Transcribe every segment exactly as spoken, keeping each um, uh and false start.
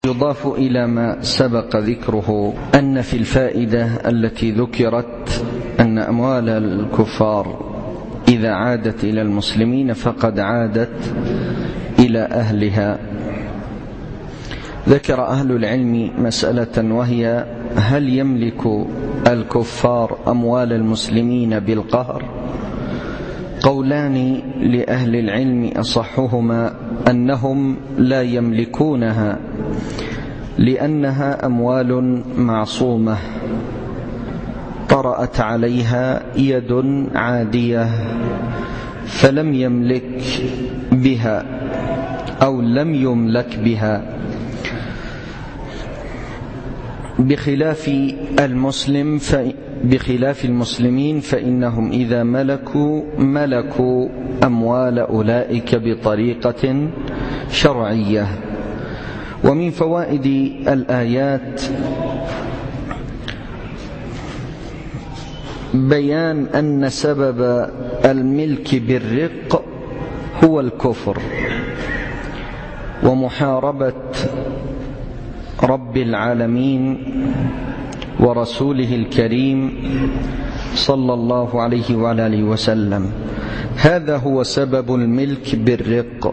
يضاف إلى ما سبق ذكره أن في الفائدة التي ذكرت أن أموال الكفار إذا عادت إلى المسلمين فقد عادت إلى أهلها. ذكر أهل العلم مسألة وهي: هل يملك الكفار أموال المسلمين بالقهر؟ قولان لأهل العلم أصحهما أنهم لا يملكونها، لأنها أموال معصومة طرأت عليها يد عادية فلم يملك بها أو لم يملك بها، بخلاف المسلم ف... بخلاف المسلمين فإنهم إذا ملكوا ملكوا أموال أولئك بطريقة شرعية. ومن فوائد الآيات بيان أن سبب الملك بالرق هو الكفر ومحاربة رب العالمين ورسوله الكريم صلى الله عليه وعلى آله وسلم. هذا هو سبب الملك بالرق،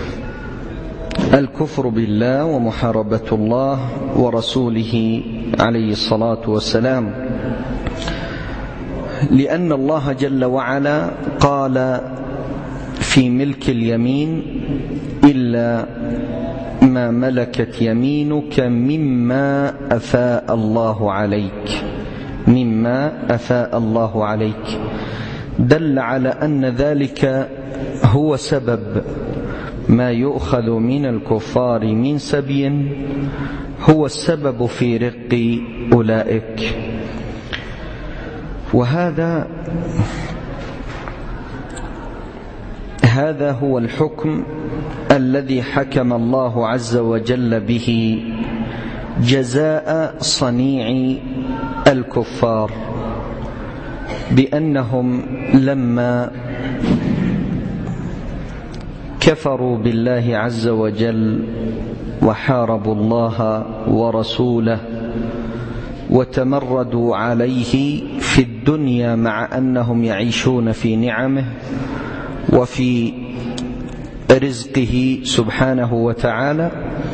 الكفر بالله ومحاربة الله ورسوله عليه الصلاة والسلام، لأن الله جل وعلا قال في ملك اليمين: إلا ما ملكت يمينك مما أفاء الله عليك، مما أفاء الله عليك، دل على أن ذلك هو سبب ما يؤخذ من الكفار من سبي، هو السبب في رق أولئك. وهذا هذا هو الحكم الذي حكم الله عز وجل به جزاء صنيع الكفار، بأنهم لما كفروا بالله عز وجل وحاربوا الله ورسوله وتمردوا عليه في الدنيا مع أنهم يعيشون في نعمه وفي رزقه سبحانه وتعالى،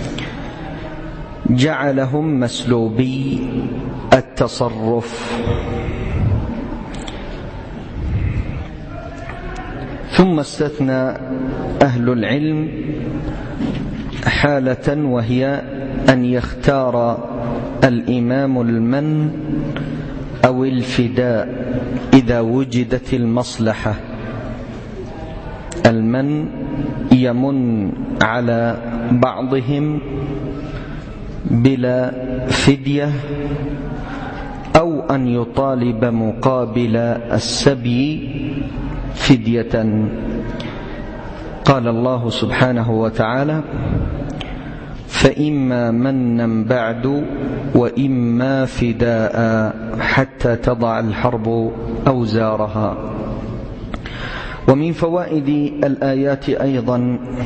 جعلهم مسلوبي التصرف. ثم استثنى أهل العلم حالة، وهي أن يختار الإمام المن أو الفداء إذا وجدت المصلحة. المن يمن على بعضهم بلا فدية، أو أن يطالب مقابل السبي فدية. قال الله سبحانه وتعالى: فإما منا بعد وإما فداء حتى تضع الحرب أوزارها. ومن فوائد الآيات أيضا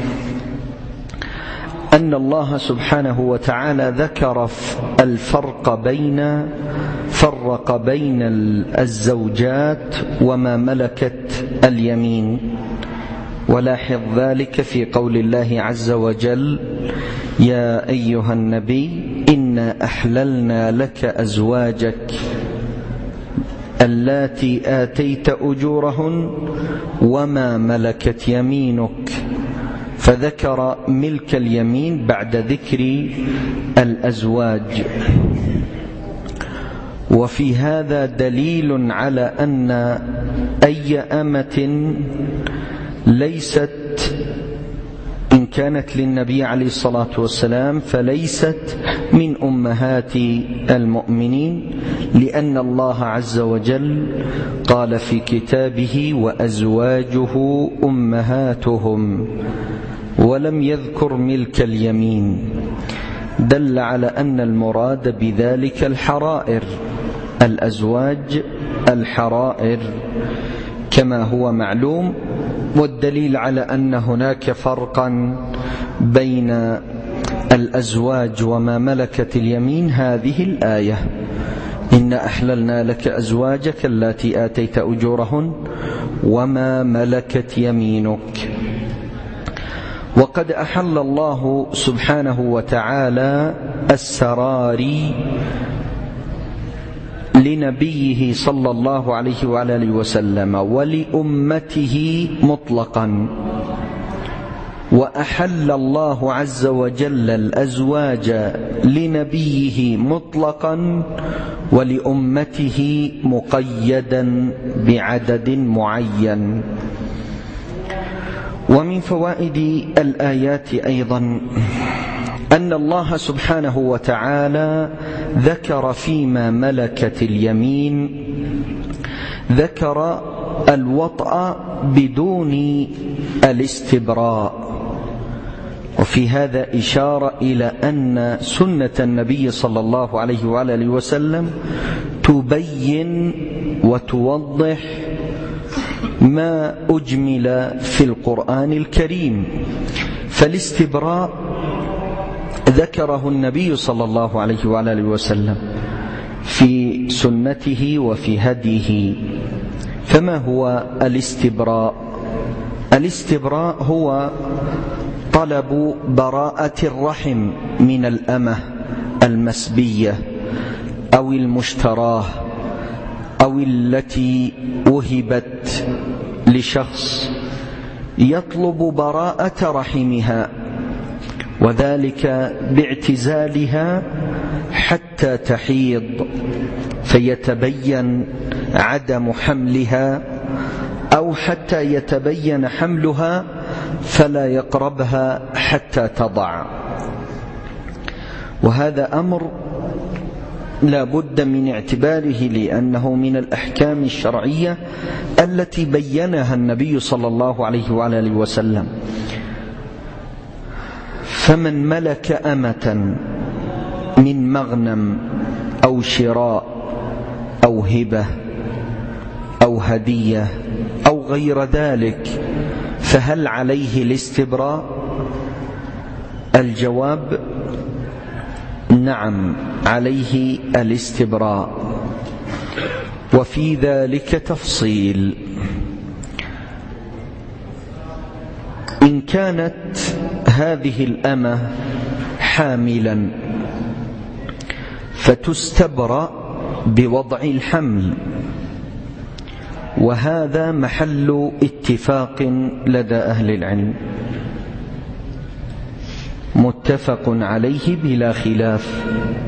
أن الله سبحانه وتعالى ذكر الفرق بين فرق بين الزوجات وما ملكت اليمين، ولاحظ ذلك في قول الله عز وجل: يا أيها النبي إنا أحللنا لك أزواجك اللاتي آتيت أجورهن وما ملكت يمينك، فذكر ملك اليمين بعد ذكر الأزواج. وفي هذا دليل على أن أي أمة ليست، إن كانت للنبي عليه الصلاة والسلام فليست من أمهات المؤمنين، لأن الله عز وجل قال في كتابه: وأزواجه أمهاتهم، ولم يذكر ملك اليمين، دل على أن المراد بذلك الحرائر، الأزواج الحرائر كما هو معلوم. والدليل على أن هناك فرقا بين الأزواج وما ملكت اليمين هذه الآية: إنا أحللنا لك أزواجك اللاتي آتيت أجورهن وما ملكت يمينك. وقد أحل الله سبحانه وتعالى السراري لنبيه صلى الله عليه وعلى آله وسلم ولأمته مطلقا، وأحل الله عز وجل الأزواج لنبيه مطلقا ولأمته مقيدا بعدد معين. ومن فوائد الآيات أيضا أن الله سبحانه وتعالى ذكر فيما ملكت اليمين ذكر الوطأ بدون الاستبراء، وفي هذا إشارة إلى أن سنة النبي صلى الله عليه وآله وسلم تبين وتوضح ما أجمل في القرآن الكريم. فالاستبراء ذكره النبي صلى الله عليه وآله وسلم في سنته وفي هديه. فما هو الاستبراء؟ الاستبراء هو طلب براءة الرحم من الأمة المسبية أو المشتراه أو التي وهبت لشخص، يطلب براءة رحمها، وذلك باعتزالها حتى تحيض فيتبين عدم حملها، أو حتى يتبين حملها فلا يقربها حتى تضع. وهذا أمر لا بد من اعتباره، لأنه من الأحكام الشرعية التي بينها النبي صلى الله عليه وآله وسلم. فمن ملك أمة من مغنم أو شراء أو هبة أو هدية أو غير ذلك، فهل عليه الاستبراء؟ الجواب: نعم، عليه الاستبراء. وفي ذلك تفصيل: إن كانت هذه الأمة حاملا فتستبرأ بوضع الحمل، وهذا محل اتفاق لدى أهل العلم، متفق عليه بلا خلاف.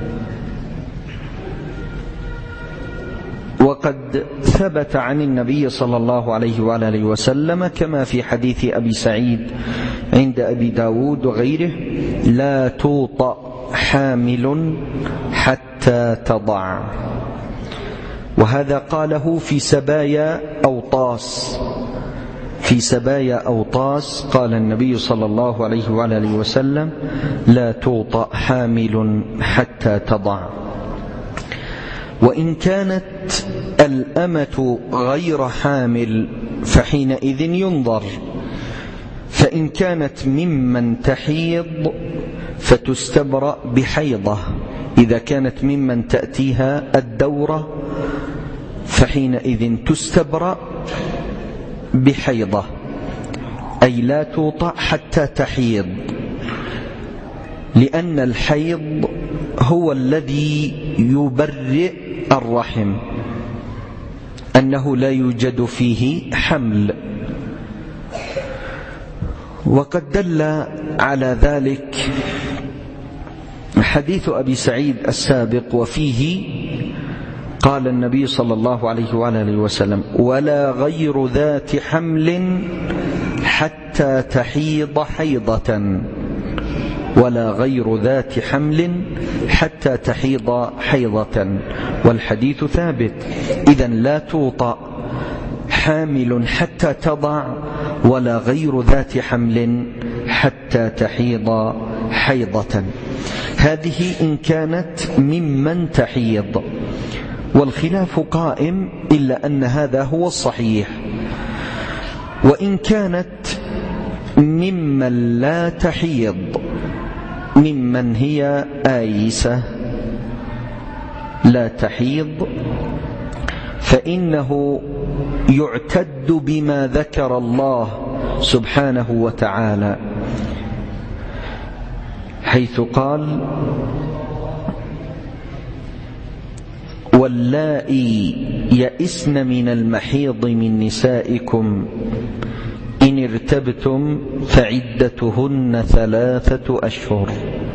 وقد ثبت عن النبي صلى الله عليه وآله وسلم كما في حديث أبي سعيد عند أبي داود وغيره: لا توطأ حامل حتى تضع. وهذا قاله في سبايا أوطاس. في سبايا أوطاس قال النبي صلى الله عليه وآله وسلم: لا توطأ حامل حتى تضع. وإن كانت الأمة غير حامل فحينئذ ينظر، فإن كانت ممن تحيض فتستبرأ بحيضة، إذا كانت ممن تأتيها الدورة فحينئذ تستبرأ بحيضة، أي لا توطأ حتى تحيض، لأن الحيض هو الذي يبرئ الرحم، أنه لا يوجد فيه حمل. وقد دل على ذلك حديث أبي سعيد السابق، وفيه قال النبي صلى الله عليه وآله وسلم: ولا غير ذات حمل حتى تحيض حيضة، ولا غير ذات حمل حتى تحيض حيضة. والحديث ثابت. إذن لا توطأ حامل حتى تضع، ولا غير ذات حمل حتى تحيض حيضة. هذه إن كانت ممن تحيض، والخلاف قائم إلا أن هذا هو الصحيح. وإن كانت ممن لا تحيض ممن هي آيسة لا تحيض فإنه يعتد بما ذكر الله سبحانه وتعالى، حيث قال: واللائي يئسن من المحيض من نسائكم إن ارتبتم فعدتهن ثلاثة أشهر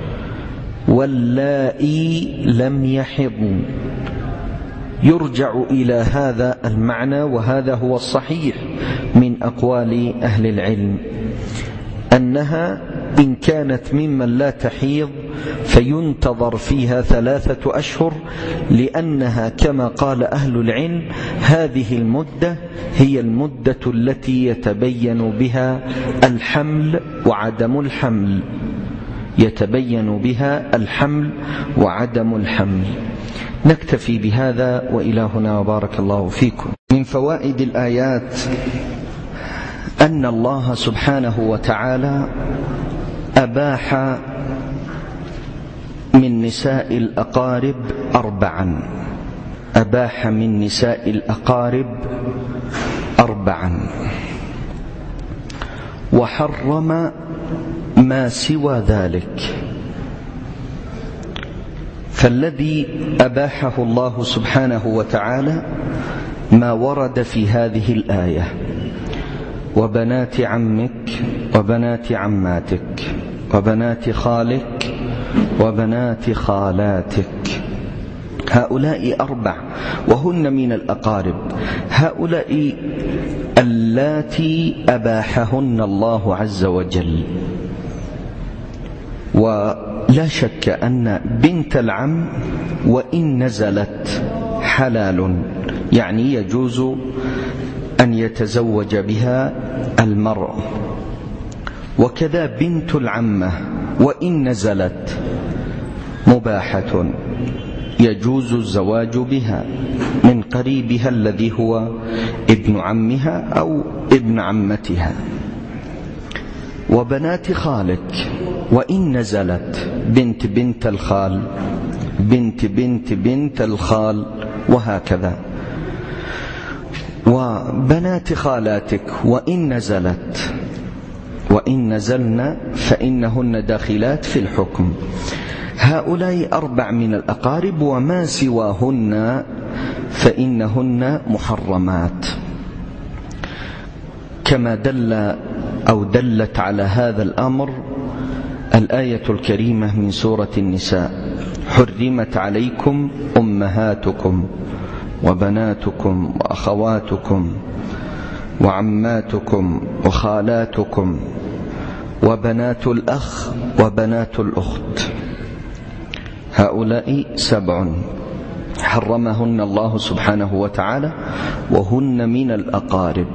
واللائي لم يحضن. يرجع إلى هذا المعنى، وهذا هو الصحيح من أقوال أهل العلم، أنها إن كانت ممن لا تحيض فينتظر فيها ثلاثة أشهر، لأنها كما قال أهل العلم هذه المدة هي المدة التي يتبين بها الحمل وعدم الحمل يتبين بها الحمل وعدم الحمل. نكتفي بهذا وإلى هنا وبارك الله فيكم. من فوائد الآيات أن الله سبحانه وتعالى أباح من نساء الأقارب أربعا أباح من نساء الأقارب أربعا وحرم ما سوى ذلك. فالذي أباحه الله سبحانه وتعالى ما ورد في هذه الآية: وبنات عمك وبنات عماتك وبنات خالك وبنات خالاتك. هؤلاء أربع وهن من الأقارب. هؤلاء اللاتي أباحهن الله عز وجل. ولا شك أن بنت العم وإن نزلت حلال، يعني يجوز أن يتزوج بها المرء. وكذا بنت العمة وإن نزلت مباحة، يجوز الزواج بها من قريبها الذي هو ابن عمها أو ابن عمتها. وبنات خالك وإن نزلت بنت بنت الخال بنت بنت بنت الخال وهكذا. وبنات خالاتك وإن نزلت وإن نزلن فإنهن داخلات في الحكم. هؤلاء أربع من الأقارب، وما سواهن فإنهن محرمات، كما دل أو دلت على هذا الأمر الآية الكريمة من سورة النساء: حرمت عليكم أمهاتكم وبناتكم وأخواتكم وعماتكم وخالاتكم وبنات الأخ وبنات الأخت. هؤلاء سبع حرمهن الله سبحانه وتعالى وهن من الأقارب.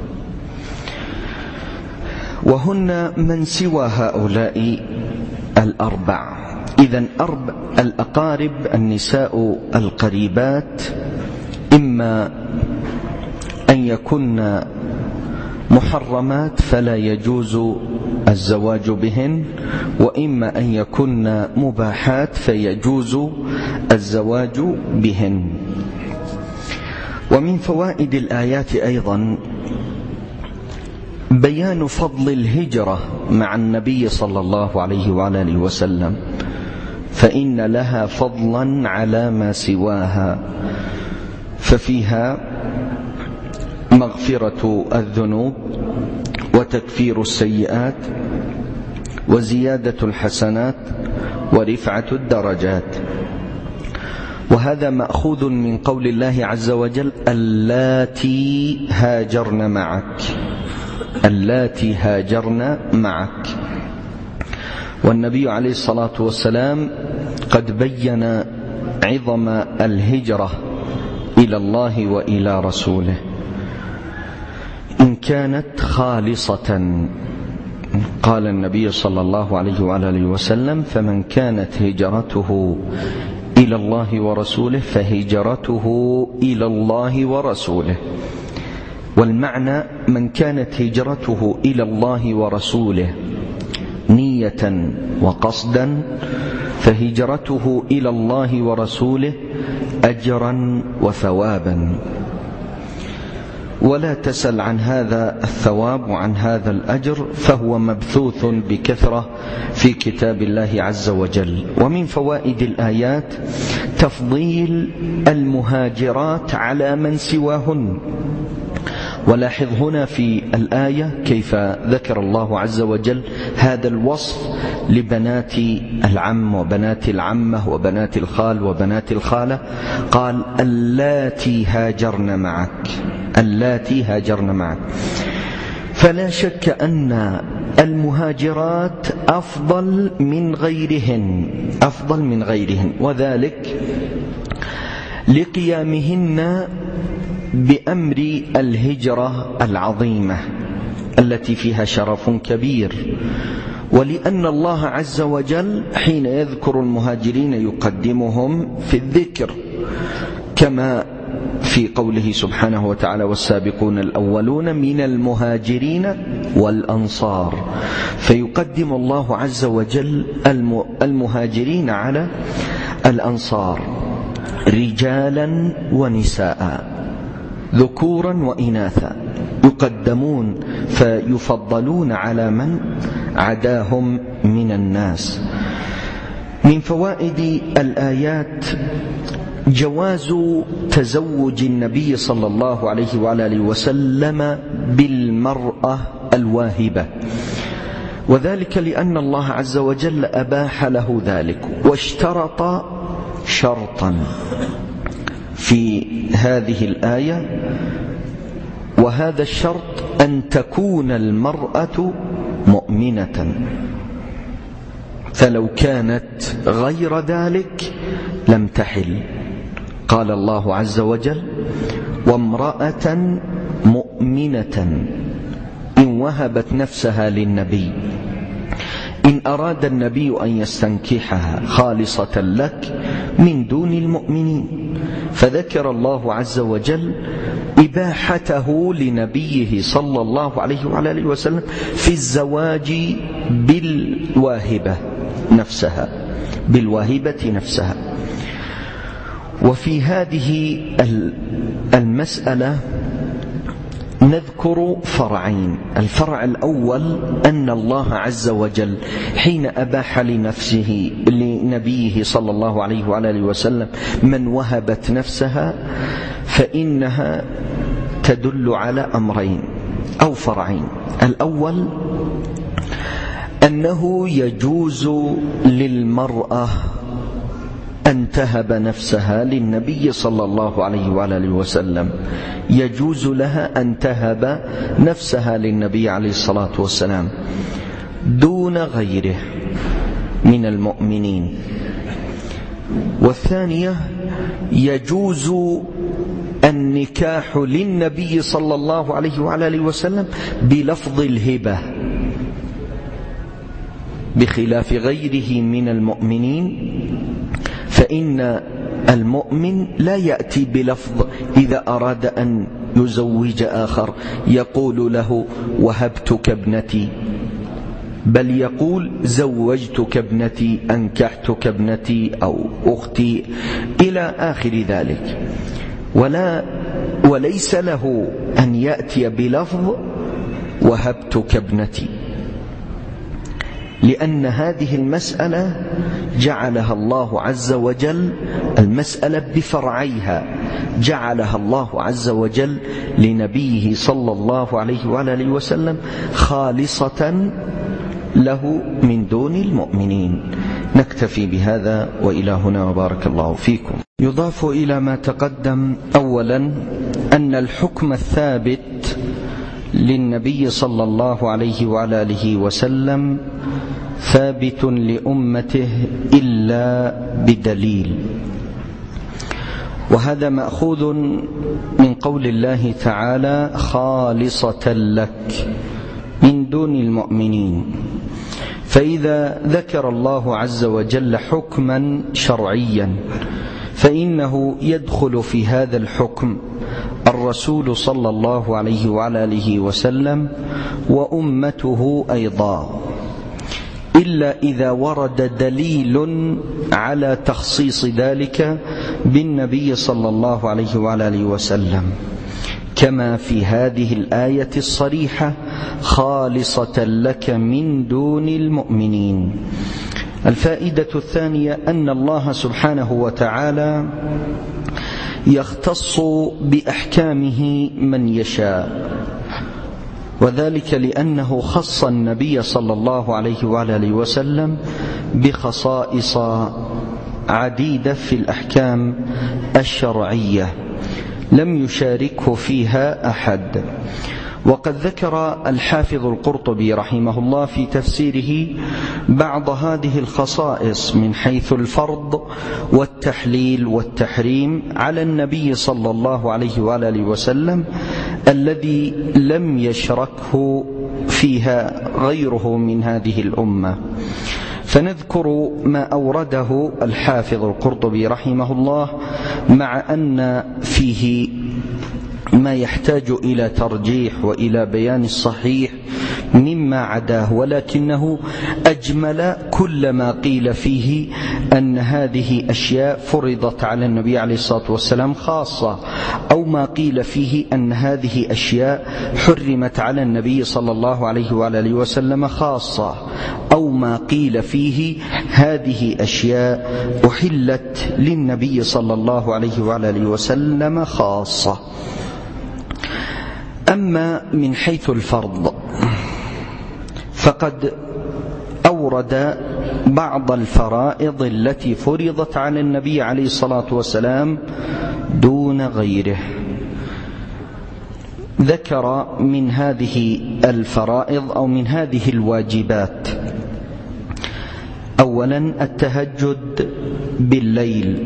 وهن من سوى هؤلاء الأربع. إذن أربع الأقارب النساء القريبات إما أن يكن محرمات فلا يجوز الزواج بهن، وإما أن يكن مباحات فيجوز الزواج بهن. ومن فوائد الآيات أيضا بيان فضل الهجرة مع النبي صلى الله عليه وآله وسلم، فإن لها فضلا على ما سواها، ففيها مغفرة الذنوب وتكفير السيئات وزيادة الحسنات ورفعة الدرجات. وهذا مأخوذ من قول الله عز وجل: اللاتي هاجرن معك اللاتي هاجرن معك. والنبي عليه الصلاة والسلام قد بين عظم الهجرة إلى الله وإلى رسوله إن كانت خالصة. قال النبي صلى الله عليه وآله وسلم: فمن كانت هجرته إلى الله ورسوله فهجرته إلى الله ورسوله. والمعنى: من كانت هجرته إلى الله ورسوله نية نية وقصدا فهجرته إلى الله ورسوله أجرا وثوابا. ولا تسل عن هذا الثواب وعن هذا الأجر، فهو مبثوث بكثرة في كتاب الله عز وجل. ومن فوائد الآيات تفضيل المهاجرات على من سواهن. ولاحظ هنا في الآية كيف ذكر الله عز وجل هذا الوصف لبنات العم وبنات العمة وبنات الخال وبنات الخالة، قال اللاتي هاجرن معك، اللاتي هاجرن معك. فلا شك أن المهاجرات أفضل من غيرهن، أفضل من غيرهن، وذلك لقيامهن بأمر الهجرة العظيمة التي فيها شرف كبير، ولأن الله عز وجل حين يذكر المهاجرين يقدمهم في الذكر، كما في قوله سبحانه وتعالى والسابقون الأولون من المهاجرين والأنصار، فيقدم الله عز وجل المهاجرين على الأنصار رجالا ونساء، ذكورا وإناثا، يقدمون فيفضلون على من عداهم من الناس. من فوائد الآيات جواز تزوج النبي صلى الله عليه وعلى آله وسلم بالمرأة الواهبة، وذلك لأن الله عز وجل أباح له ذلك، واشترط شرطا في هذه الآية، وهذا الشرط أن تكون المرأة مؤمنة، فلو كانت غير ذلك لم تحل. قال الله عز وجل وامرأة مؤمنة إن وهبت نفسها للنبي إن أراد النبي أن يستنكحها خالصة لك من دون المؤمنين. فذكر الله عز وجل إباحته لنبيه صلى الله عليه وعلى آله وسلم في الزواج بالواهبة نفسها، بالواهبة نفسها. وفي هذه المسألة نذكر فرعين. الفرع الأول أن الله عز وجل حين أباح لنفسه لنبيه صلى الله عليه وعلى آله وسلم من وهبت نفسها، فإنها تدل على أمرين أو فرعين. الأول أنه يجوز للمرأة أن تهب نفسها للنبي صلى الله عليه وعلى آله وسلم، يجوز لها أن تهب نفسها للنبي عليه الصلاة والسلام دون غيره من المؤمنين. والثانية يجوز النكاح للنبي صلى الله عليه وعلى آله وسلم بلفظ الهبة، بخلاف غيره من المؤمنين، فإن المؤمن لا يأتي بلفظ إذا أراد أن يزوج آخر يقول له وهبتك ابنتي، بل يقول زوجتك ابنتي، أنكحتك ابنتي أو أختي إلى آخر ذلك. ولا وليس له أن يأتي بلفظ وهبتك ابنتي، لأن هذه المسألة جعلها الله عز وجل، المسألة بفرعيها جعلها الله عز وجل لنبيه صلى الله عليه وعلى آله وسلم خالصة له من دون المؤمنين. نكتفي بهذا وإلى هنا وبارك الله فيكم. يضاف إلى ما تقدم أولا أن الحكم الثابت للنبي صلى الله عليه وعلى آله وسلم ثابت لأمته إلا بدليل، وهذا مأخوذ من قول الله تعالى خالصة لك من دون المؤمنين. فإذا ذكر الله عز وجل حكما شرعيا فإنه يدخل في هذا الحكم الرسول صلى الله عليه وعلى آله وسلم وأمته أيضا، إلا إذا ورد دليل على تخصيص ذلك بالنبي صلى الله عليه وعلى آله وسلم، كما في هذه الآية الصريحة: خالصة لك من دون المؤمنين. الفائدة الثانية أن الله سبحانه وتعالى يختص بأحكامه من يشاء، وذلك لأنه خص النبي صلى الله عليه وعلى آله وسلم بخصائص عديدة في الأحكام الشرعية لم يشاركه فيها أحد. وقد ذكر الحافظ القرطبي رحمه الله في تفسيره بعض هذه الخصائص من حيث الفرض والتحليل والتحريم على النبي صلى الله عليه وآله وسلم الذي لم يشركه فيها غيره من هذه الأمة. فنذكر ما أورده الحافظ القرطبي رحمه الله، مع أن فيه ما يحتاج إلى ترجيح وإلى بيان الصحيح مما عداه، ولكنه أجمل كل ما قيل فيه أن هذه أشياء فرضت على النبي عليه الصلاة والسلام خاصة، أو ما قيل فيه أن هذه أشياء حرمت على النبي صلى الله عليه وآله وسلم خاصة، أو ما قيل فيه هذه أشياء أحلت للنبي صلى الله عليه وآله وسلم خاصة. أما من حيث الفرض فقد أورد بعض الفرائض التي فرضت على النبي عليه الصلاة والسلام دون غيره. ذكر من هذه الفرائض أو من هذه الواجبات: أولا التهجد بالليل،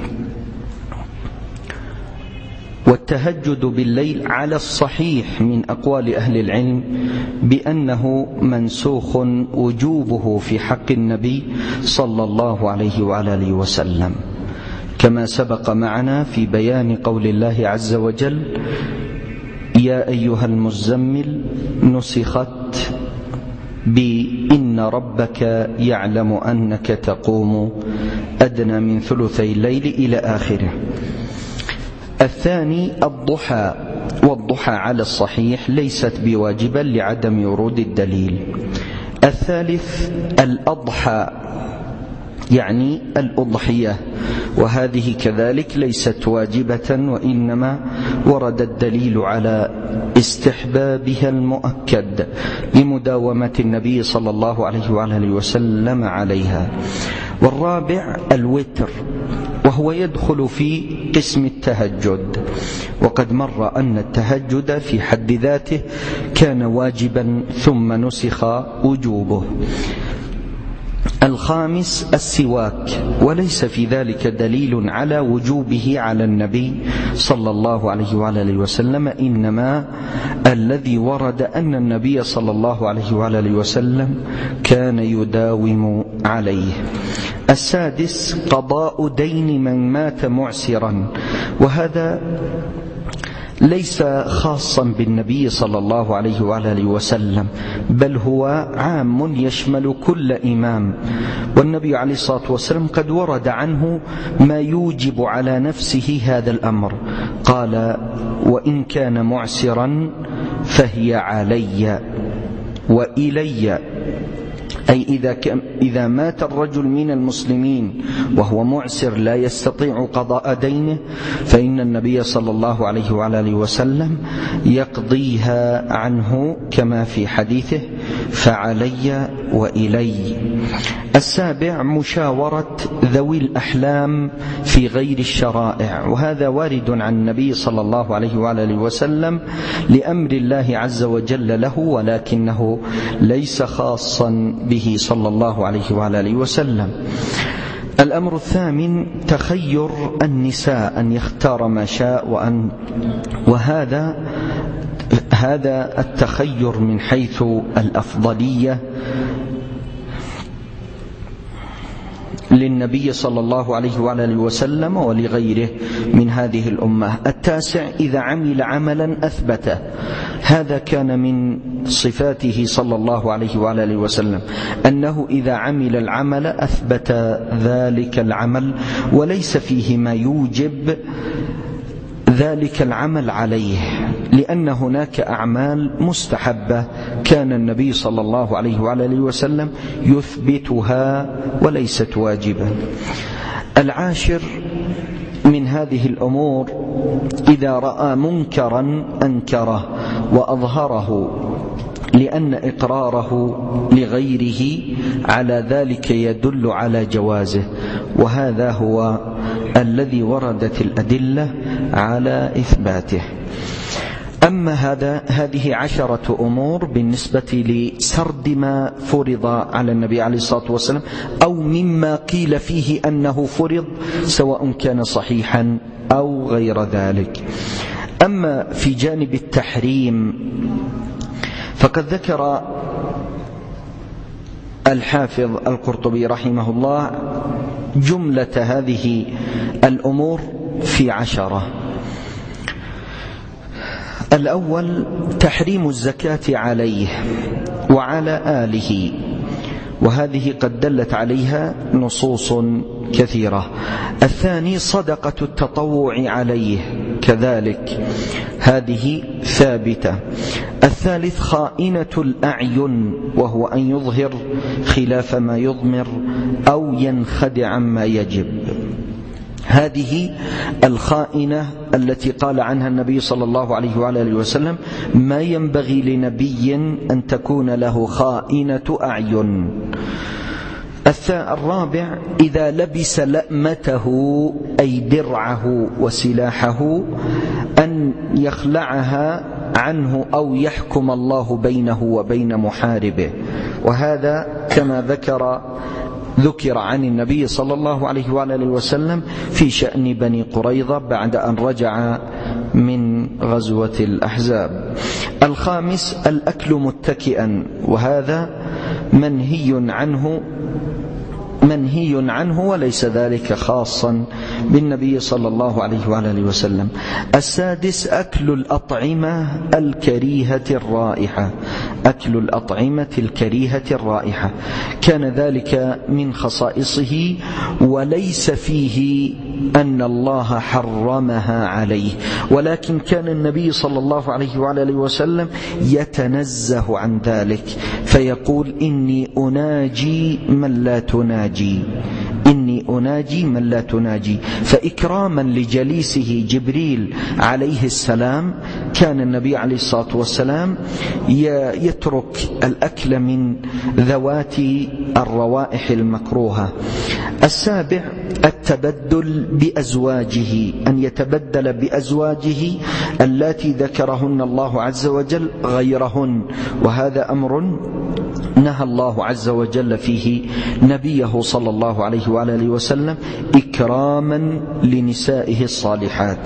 والتهجد بالليل على الصحيح من أقوال أهل العلم بأنه منسوخ وجوبه في حق النبي صلى الله عليه وآله وسلم، كما سبق معنا في بيان قول الله عز وجل: يا أيها المزمل نسخت بإن ربك يعلم أنك تقوم أدنى من ثلثي الليل إلى آخره. الثاني الضحى، والضحى على الصحيح ليست بواجبة لعدم ورود الدليل. الثالث الأضحى يعني الأضحية، وهذه كذلك ليست واجبة، وإنما ورد الدليل على استحبابها المؤكد لمداومة النبي صلى الله عليه وآله وسلم عليها. والرابع الوتر، وهو يدخل في قسم التهجد، وقد مر أن التهجد في حد ذاته كان واجبا ثم نسخ وجوبه. الخامس السواك، وليس في ذلك دليل على وجوبه على النبي صلى الله عليه وآله وسلم، إنما الذي ورد أن النبي صلى الله عليه وآله وسلم كان يداوم عليه. السادس قضاء دين من مات معسرا، وهذا ليس خاصا بالنبي صلى الله عليه وآله وسلم، بل هو عام يشمل كل إمام، والنبي عليه الصلاة والسلام قد ورد عنه ما يوجب على نفسه هذا الأمر. قال: وإن كان معسرا فهي علي وإلي، أي إذا, إذا مات الرجل من المسلمين وهو معسر لا يستطيع قضاء دينه، فإن النبي صلى الله عليه وآله وسلم يقضيها عنه كما في حديثه: فعلي وإلي. السابع مشاورة ذوي الأحلام في غير الشرائع، وهذا وارد عن النبي صلى الله عليه وآله وسلم لأمر الله عز وجل له، ولكنه ليس خاصا به صلى الله عليه وآله وسلم. الأمر الثامن تخير النساء، أن يختار ما شاء، وأن وهذا هذا التخير من حيث الأفضلية للنبي صلى الله عليه وآله وسلم ولغيره من هذه الأمة. التاسع إذا عمل عملا أثبته، هذا كان من صفاته صلى الله عليه وعلى آله وسلم أنه إذا عمل العمل أثبت ذلك العمل وليس فيه ما يوجب ذلك العمل عليه، لأن هناك أعمال مستحبة كان النبي صلى الله عليه وعلى آله وسلم يثبتها وليست واجبا. العاشر من هذه الأمور إذا رأى منكرا أنكره وأظهره، لأن إقراره لغيره على ذلك يدل على جوازه، وهذا هو الذي وردت الأدلة على إثباته. أما هذا هذه عشرة أمور بالنسبة لسرد ما فرض على النبي عليه الصلاة والسلام أو مما قيل فيه أنه فرض، سواء كان صحيحا أو غير ذلك. أما في جانب التحريم فقد ذكر الحافظ القرطبي رحمه الله جملة هذه الأمور في عشرة. الأول تحريم الزكاة عليه وعلى آله، وهذه قد دلت عليها نصوص كثيرة. الثاني صدقة التطوع عليه كذلك، هذه ثابتة. الثالث خائنة الأعين، وهو أن يظهر خلاف ما يضمر أو ينخدع عما يجب. هذه الخائنة التي قال عنها النبي صلى الله عليه وعلى آله وسلم ما ينبغي لنبي أن تكون له خائنة أعين. الرابع إذا لبس لأمته أي درعه وسلاحه أن يخلعها عنه أو يحكم الله بينه وبين محاربه، وهذا كما ذكر ذكر عن النبي صلى الله عليه وعلى آله وسلم في شأن بني قريظة بعد أن رجع من غزوة الأحزاب. الخامس الأكل متكئا، وهذا منهي عنه منهي عنه وليس ذلك خاصا بالنبي صلى الله عليه وعلى آله وسلم. السادس أكل الأطعمة الكريهة الرائحة، أكل الأطعمة الكريهة الرائحة كان ذلك من خصائصه وليس فيه أن الله حرمها عليه، ولكن كان النبي صلى الله عليه وعلى آله وسلم يتنزه عن ذلك فيقول إني أناجي من لا تناجي، إني أناجي من لا تناجي. فإكراما لجليسه جبريل عليه السلام كان النبي عليه الصلاة والسلام يترك الأكل من ذوات الروائح المكروهة. السابع التبدل بأزواجه، أن يتبدل بأزواجه التي ذكرهن الله عز وجل غيرهن، وهذا أمر نهى الله عز وجل فيه نبيه صلى الله عليه وعلى آله وسلم إكراما لنسائه الصالحات.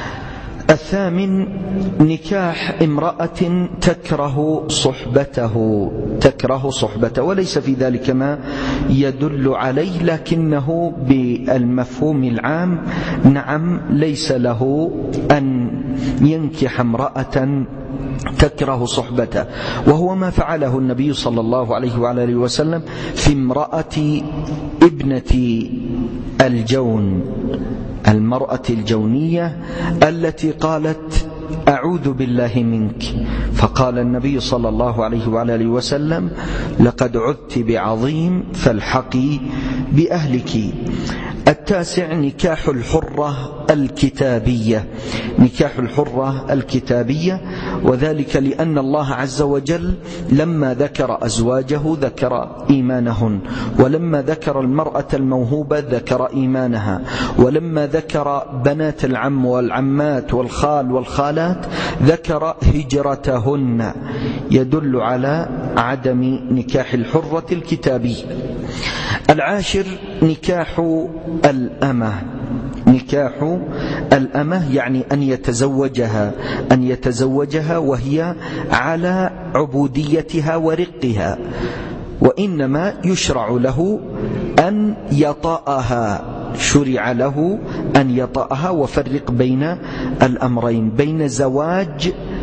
الثامن نكاح امرأة تكره صحبته تكره صحبته وليس في ذلك ما يدل عليه، لكنه بالمفهوم العام نعم ليس له أن ينكح امرأة تكره صحبته، وهو ما فعله النبي صلى الله عليه وعلى آله وسلم في امرأة ابنة الجون، المرأة الجونية التي قالت أعوذ بالله منك، فقال النبي صلى الله عليه وعلى آله وسلم لقد عذت بعظيم فالحقي بأهلك. التاسع نكاح الحرة الكتابية، نكاح الحرة الكتابية، وذلك لأن الله عز وجل لما ذكر أزواجه ذكر إيمانهن، ولما ذكر المرأة الموهوبة ذكر إيمانها، ولما ذكر بنات العم والعمات والخال والخالات ذكر هجرتهن، يدل على عدم نكاح الحرة الكتابية. العاشر نكاح الأمة، نكاح الأمة يعني أن يتزوجها أن يتزوجها وهي على عبوديتها ورقها، وإنما يشرع له أن يطأها، شرع له أن يطأها. وفرق بين الأمرين، بين زواج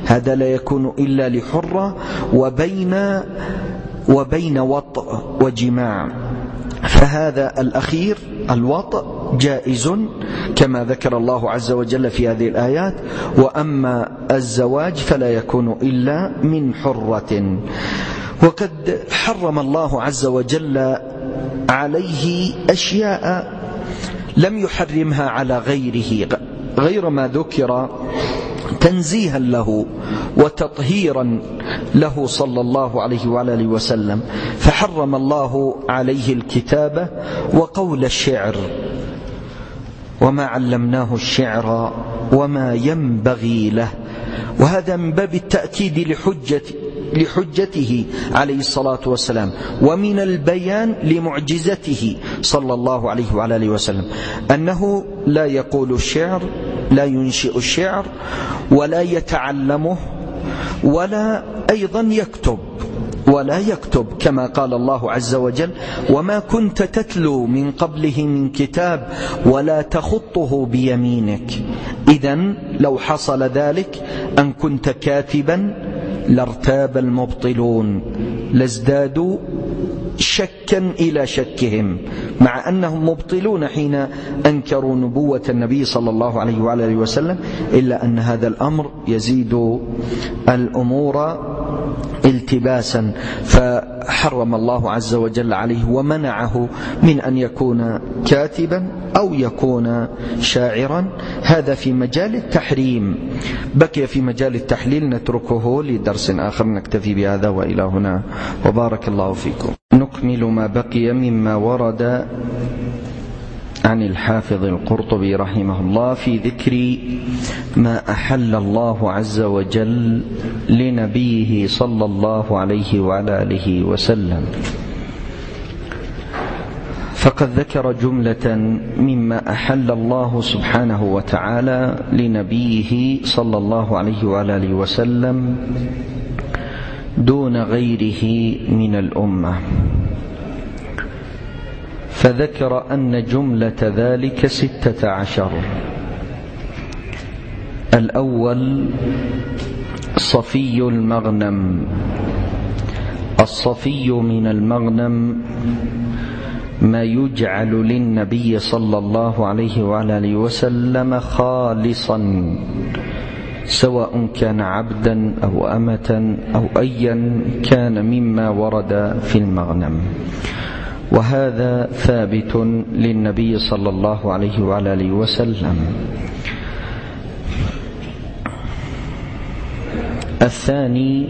هذا لا يكون إلا لحرة وبين وبين وطء وجماع، فهذا الأخير الوطء جائز كما ذكر الله عز وجل في هذه الآيات، وأما الزواج فلا يكون إلا من حرة. وقد حرم الله عز وجل عليه أشياء لم يحرمها على غيره غير ما ذكر تنزيها له وتطهيرا له صلى الله عليه وعلى آله وسلم. فحرم الله عليه الكتابة وقول الشعر، وما علمناه الشعر وما ينبغي له، وهذا من باب التأكيد لحجة لحجته عليه الصلاة والسلام، ومن البيان لمعجزته صلى الله عليه وعلى آله وسلم، أنه لا يقول الشعر، لا ينشئ الشعر، ولا يتعلمه، ولا أيضا يكتب ولا يكتب كما قال الله عز وجل: وما كنت تتلو من قبله من كتاب ولا تخطه بيمينك. إذن لو حصل ذلك أن كنت كاتبا لارتاب المبطلون، لازدادوا شكا إلى شكهم، مع أنهم مبطلون حين أنكروا نبوة النبي صلى الله عليه وعلى آله وسلم، إلا أن هذا الأمر يزيد الأمور التباسا، فحرم الله عز وجل عليه ومنعه من أن يكون كاتبا أو يكون شاعرا. هذا في مجال التحريم. بقي في مجال التحليل نتركه لدرس آخر، نكتفي بهذا وإلى هنا، وبارك الله فيكم. نكمل ما بقي مما ورد عن الحافظ القرطبي رحمه الله في ذكر ما أحل الله عز وجل لنبيه صلى الله عليه وعلى آله وسلم. فقد ذكر جملة مما أحل الله سبحانه وتعالى لنبيه صلى الله عليه وعلى آله وسلم دون غيره من الأمة، فذكر أن جملة ذلك ستة عشر. الأول صفي المغنم. الصفي من المغنم ما يجعل للنبي صلى الله عليه وعلى آله وسلم خالصا، سواء كان عبدا أو أمة أو أيا كان مما ورد في المغنم، وهذا ثابت للنبي صلى الله عليه وعلى آله وسلم. الثاني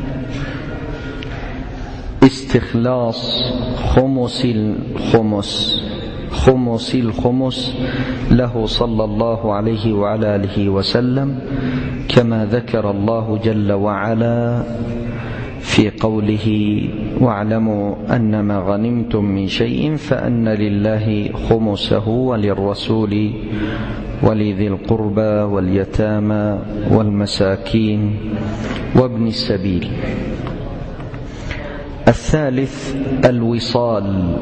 استخلاص خمس الخمس خمس الخمس له صلى الله عليه وعلى آله وسلم، كما ذكر الله جل وعلا في قوله: واعلموا أنما غنمتم من شيء فأن لله خمسه وللرسول ولذي القربى واليتامى والمساكين وابن السبيل. الثالث الوصال،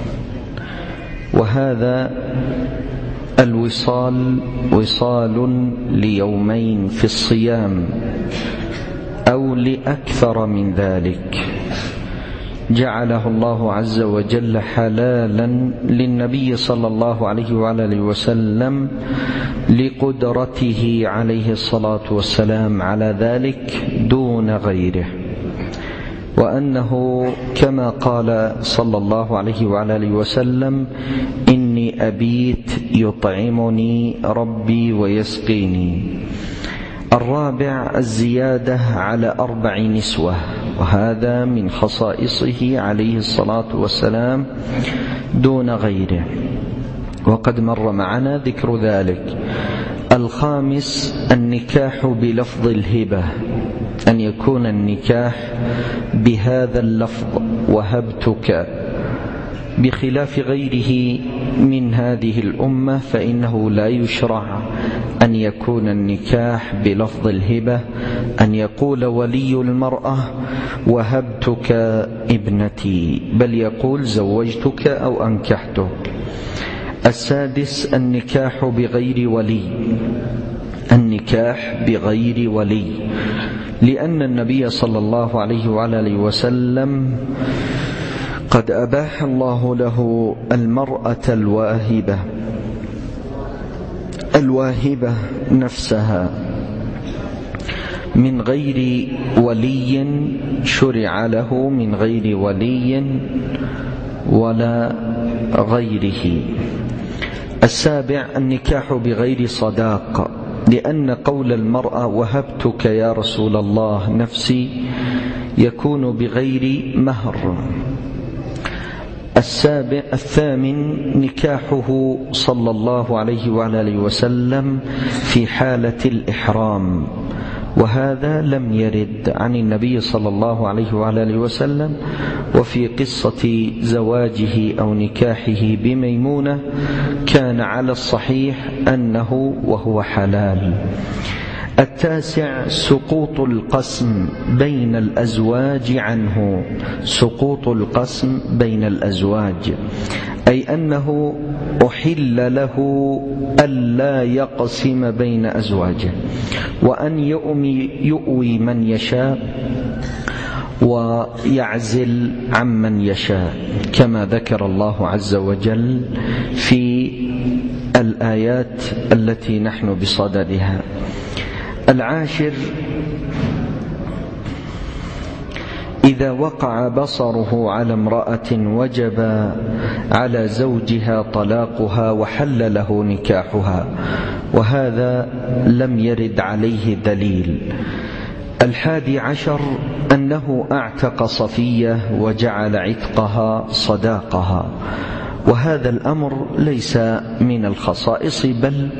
وهذا الوصال وصال ليومين في الصيام أو لأكثر من ذلك، جعله الله عز وجل حلالا للنبي صلى الله عليه وعلى آله وسلم لقدرته عليه الصلاة والسلام على ذلك دون غيره، وأنه كما قال صلى الله عليه وعلى آله وسلم: إني أبيت يطعمني ربي ويسقيني. الرابع الزيادة على أربع نسوة، وهذا من خصائصه عليه الصلاة والسلام دون غيره، وقد مر معنا ذكر ذلك. الخامس النكاح بلفظ الهبة، أن يكون النكاح بهذا اللفظ: وهبتك، بخلاف غيره من هذه الأمة فإنه لا يشرع أن يكون النكاح بلفظ الهبة، أن يقول ولي المرأة: وهبتك ابنتي، بل يقول: زوجتك أو أنكحتك. السادس النكاح بغير ولي، النكاح النكاح بغير ولي، لأن النبي صلى الله عليه وعلى آله وسلم قد أباح الله له المرأة الواهبة الواهبة نفسها من غير ولي، شرع له من غير ولي ولا غيره. السابع النكاح بغير صداق، لأن قول المرأة وهبتك يا رسول الله نفسي يكون بغير مهر. السابع الثامن نكاحه صلى الله عليه وعلى آله وسلم في حالة الإحرام، وهذا لم يرد عن النبي صلى الله عليه وعلى آله وسلم. وفي قصة زواجه أو نكاحه بميمونة كان على الصحيح أنه وهو حلال. التاسع سقوط القسم بين الأزواج عنه، سقوط القسم بين الأزواج، أي أنه أحل له ألا يقسم بين أزواجه، وأن يؤوي, يؤوي من يشاء ويعزل عمن يشاء، كما ذكر الله عز وجل في الآيات التي نحن بصددها. العاشر إذا وقع بصره على امرأة وجب على زوجها طلاقها وحل له نكاحها، وهذا لم يرد عليه دليل. الحادي عشر أنه أعتق صفية وجعل عتقها صداقها، وهذا الأمر ليس من الخصائص، بل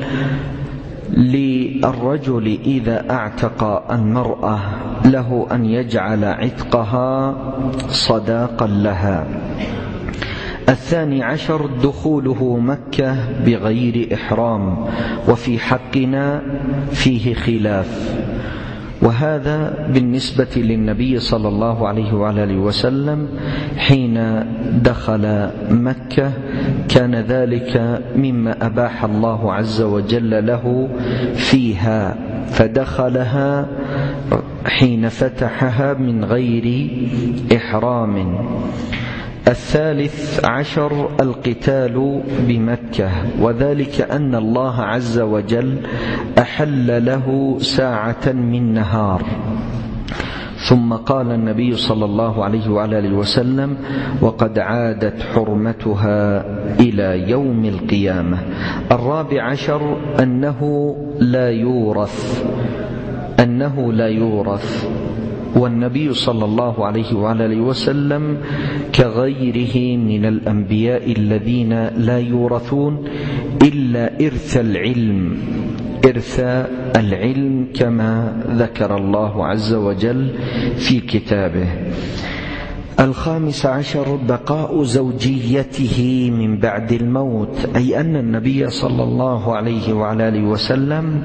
للرجل إذا أعتق المرأة له أن يجعل عتقها صداقا لها. الثاني عشر دخوله مكة بغير إحرام، وفي حقنا فيه خلاف، وهذا بالنسبة للنبي صلى الله عليه وعلى آله وسلم حين دخل مكة كان ذلك مما أباح الله عز وجل له فيها، فدخلها حين فتحها من غير إحرام. الثالث عشر القتال بمكة، وذلك أن الله عز وجل أحل له ساعة من نهار، ثم قال النبي صلى الله عليه وعلى آله وسلم وقد عادت حرمتها إلى يوم القيامة. الرابع عشر أنه لا يورث أنه لا يورث والنبي صلى الله عليه وعلى آله وسلم كغيره من الأنبياء الذين لا يورثون إلا إرث العلم إرث العلم كما ذكر الله عز وجل في كتابه. الخامس عشر بقاء زوجيته من بعد الموت، أي أن النبي صلى الله عليه وعلى آله وسلم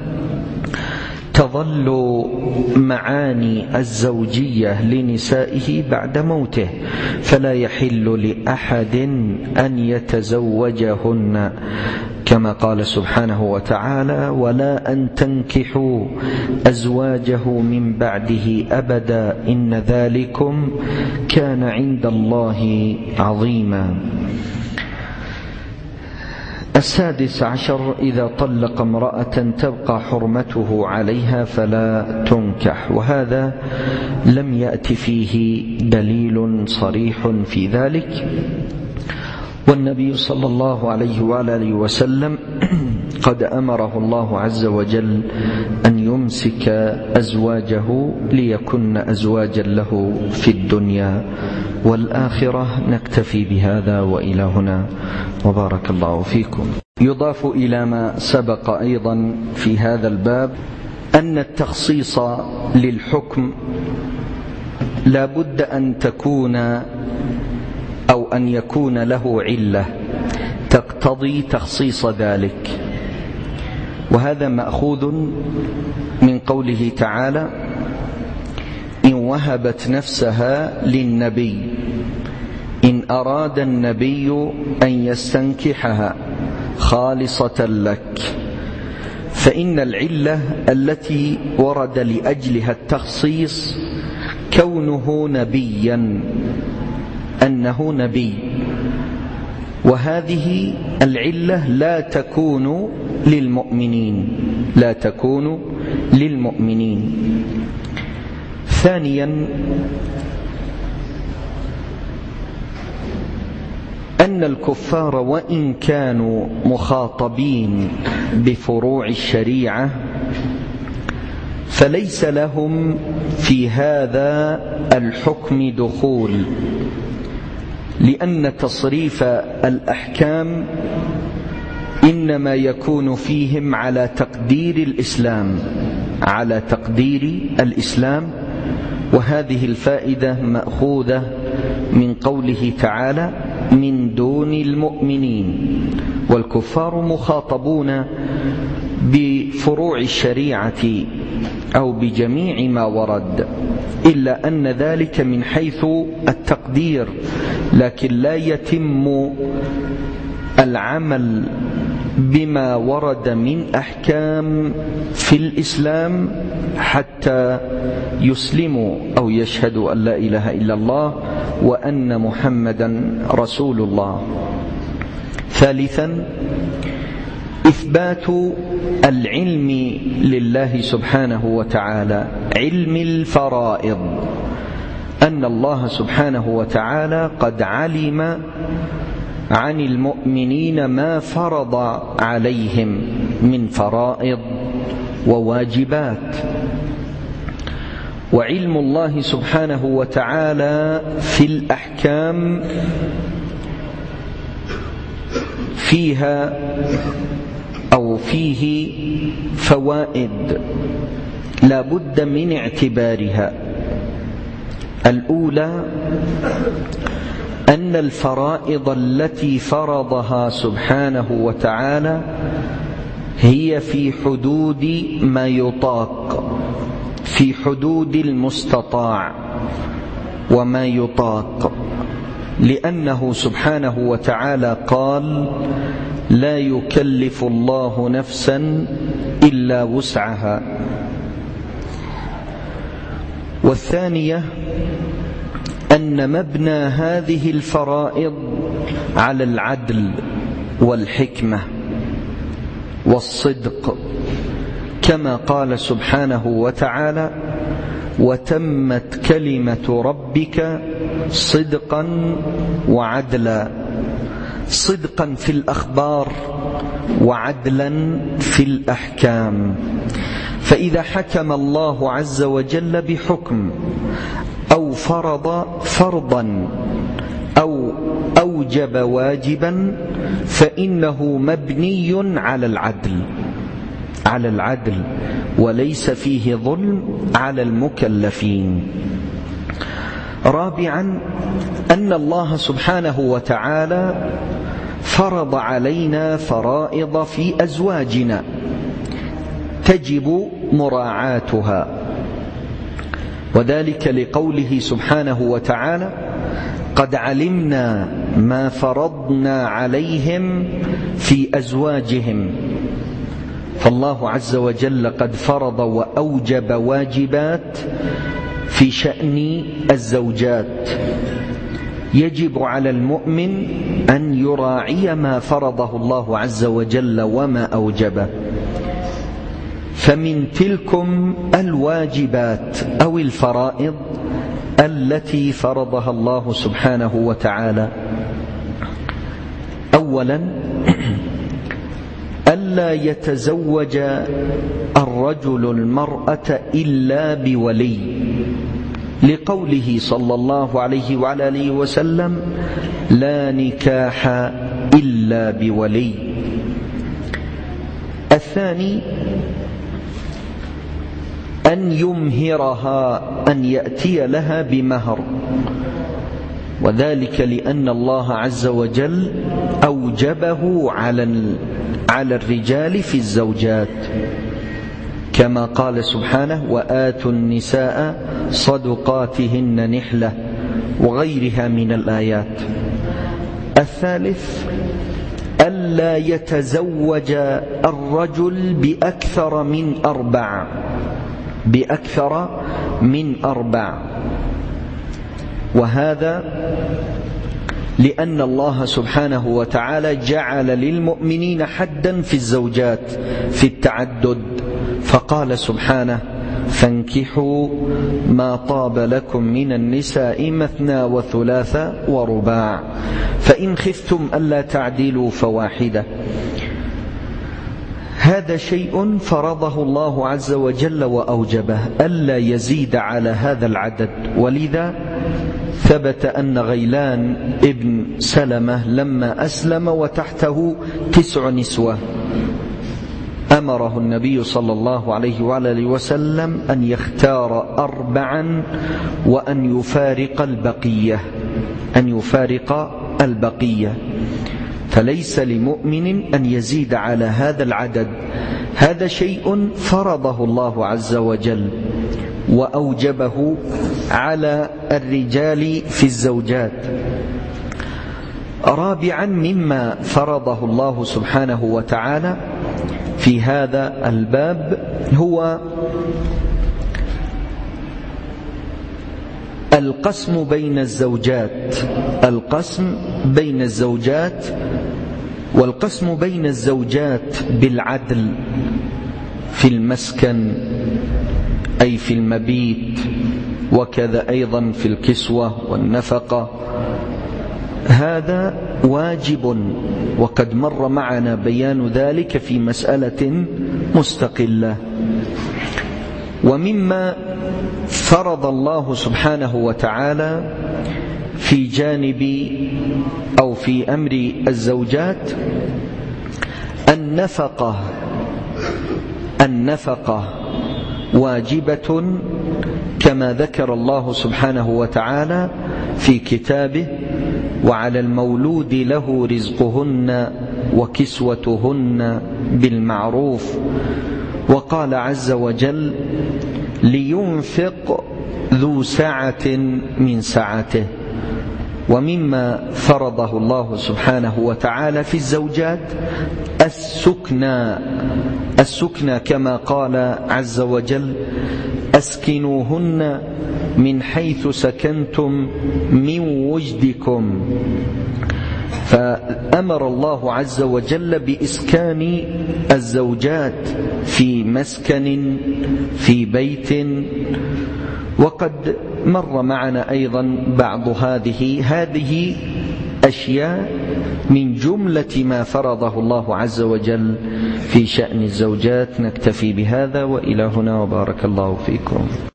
تظل معاني الزوجية لنسائه بعد موته، فلا يحل لأحد أن يتزوجهن، كما قال سبحانه وتعالى ولا أن تنكحوا أزواجه من بعده أبدا إن ذلكم كان عند الله عظيما. السادس عشر إذا طلق امرأة تبقى حرمته عليها فلا تنكح، وهذا لم يأت فيه دليل صريح في ذلك، والنبي صلى الله عليه وعلى آله وسلم قد أمره الله عز وجل أن يمسك أزواجه ليكن أزواجا له في الدنيا والآخرة. نكتفي بهذا وإلى هنا، وبارك الله فيكم. يضاف إلى ما سبق أيضا في هذا الباب أن التخصيص للحكم لا بد أن تكون أو أن يكون له علة تقتضي تخصيص ذلك، وهذا مأخوذ من قوله تعالى إن وهبت نفسها للنبي إن أراد النبي أن يستنكحها خالصة لك، فإن العلة التي ورد لأجلها التخصيص كونه نبيا، أنه نبي، وهذه العلة لا تكون للمؤمنين لا تكون للمؤمنين. ثانيا أن الكفار وإن كانوا مخاطبين بفروع الشريعة فليس لهم في هذا الحكم دخول، لأن تصريف الأحكام إنما يكون فيهم على تقدير الإسلام على تقدير الإسلام وهذه الفائدة مأخوذة من قوله تعالى من دون المؤمنين، والكفار مخاطبون بفروع الشريعة أو بجميع ما ورد، إلا أن ذلك من حيث التقدير، لكن لا يتم العمل بما ورد من أحكام في الإسلام حتى يسلموا أو يشهدوا أن لا إله إلا الله وأن محمدا رسول الله. ثالثا إثبات العلم لله سبحانه وتعالى، علم الفرائض، أن الله سبحانه وتعالى قد علم عن المؤمنين ما فرض عليهم من فرائض وواجبات. وعلم الله سبحانه وتعالى في الأحكام فيها أو فيه فوائد لا بد من اعتبارها. الأولى أن الفرائض التي فرضها سبحانه وتعالى هي في حدود ما يطاق، في حدود المستطاع وما يطاق، لأنه سبحانه وتعالى قال لا يكلف الله نفسا إلا وسعها. والثانية أن مبنى هذه الفرائض على العدل والحكمة والصدق، كما قال سبحانه وتعالى وتمت كلمة ربك صدقا وعدلا، صدقا في الأخبار وعدلا في الأحكام. فإذا حكم الله عز وجل بحكم أو فرض فرضا أو أوجب واجبا فإنه مبني على العدل على العدل وليس فيه ظلم على المكلفين. رابعا أن الله سبحانه وتعالى فرض علينا فرائض في أزواجنا تجب مراعاتها، وذلك لقوله سبحانه وتعالى قد علمنا ما فرضنا عليهم في أزواجهم. فالله عز وجل قد فرض وأوجب واجبات في شأن الزوجات، يجب على المؤمن أن يراعي ما فرضه الله عز وجل وما أوجبه. فمن تلكم الواجبات أو الفرائض التي فرضها الله سبحانه وتعالى: أولا ألا يتزوج الرجل المرأة إلا بولي، لقوله صلى الله عليه وعلى آله وسلم لا نكاح إلا بولي. الثاني أن يمهرها، أن يأتي لها بمهر، وذلك لأن الله عز وجل أوجبه على على الرجال في الزوجات، كما قال سبحانه وآتوا النساء صدقاتهن نحلة وغيرها من الآيات. الثالث ألا ألا يتزوج الرجل بأكثر من أربع بأكثر من أربع وهذا لأن الله سبحانه وتعالى جعل للمؤمنين حدا في الزوجات في التعدد، فقال سبحانه: فانكحوا ما طاب لكم من النساء مثنى وثلاث ورباع فإن خفتم ألا تعدلوا فواحدة. هذا شيء فرضه الله عز وجل وأوجبه، ألا يزيد على هذا العدد. ولذا ثبت أن غيلان ابن سلمة لما أسلم وتحته تسع نسوة أمره النبي صلى الله عليه وآله وسلم أن يختار أربعا وأن يفارق البقية أن يفارق البقية فليس لمؤمن أن يزيد على هذا العدد. هذا شيء فرضه الله عز وجل وأوجبه على الرجال في الزوجات. رابعا مما فرضه الله سبحانه وتعالى في هذا الباب هو القسم بين الزوجات القسم بين الزوجات والقسم بين الزوجات بالعدل في المسكن أي في المبيت، وكذا أيضا في الكسوة والنفقة. هذا واجب وقد مر معنا بيان ذلك في مسألة مستقلة. ومما فرض الله سبحانه وتعالى في جانب أو في أمر الزوجات النفقة النفقة واجبة كما ذكر الله سبحانه وتعالى في كتابه: وعلى المولود له رزقهن وكسوتهن بالمعروف. وقال عز وجل: لينفق ذو سعة من سعته. ومما فرضه الله سبحانه وتعالى في الزوجات السكنى السكنى كما قال عز وجل: أسكنوهن من حيث سكنتم من وجدكم. فأمر الله عز وجل بإسكان الزوجات في مسكن في بيت. وقد مر معنا أيضا بعض هذه هذه أشياء من جملة ما فرضه الله عز وجل في شأن الزوجات. نكتفي بهذا وإلى هنا وبارك الله فيكم.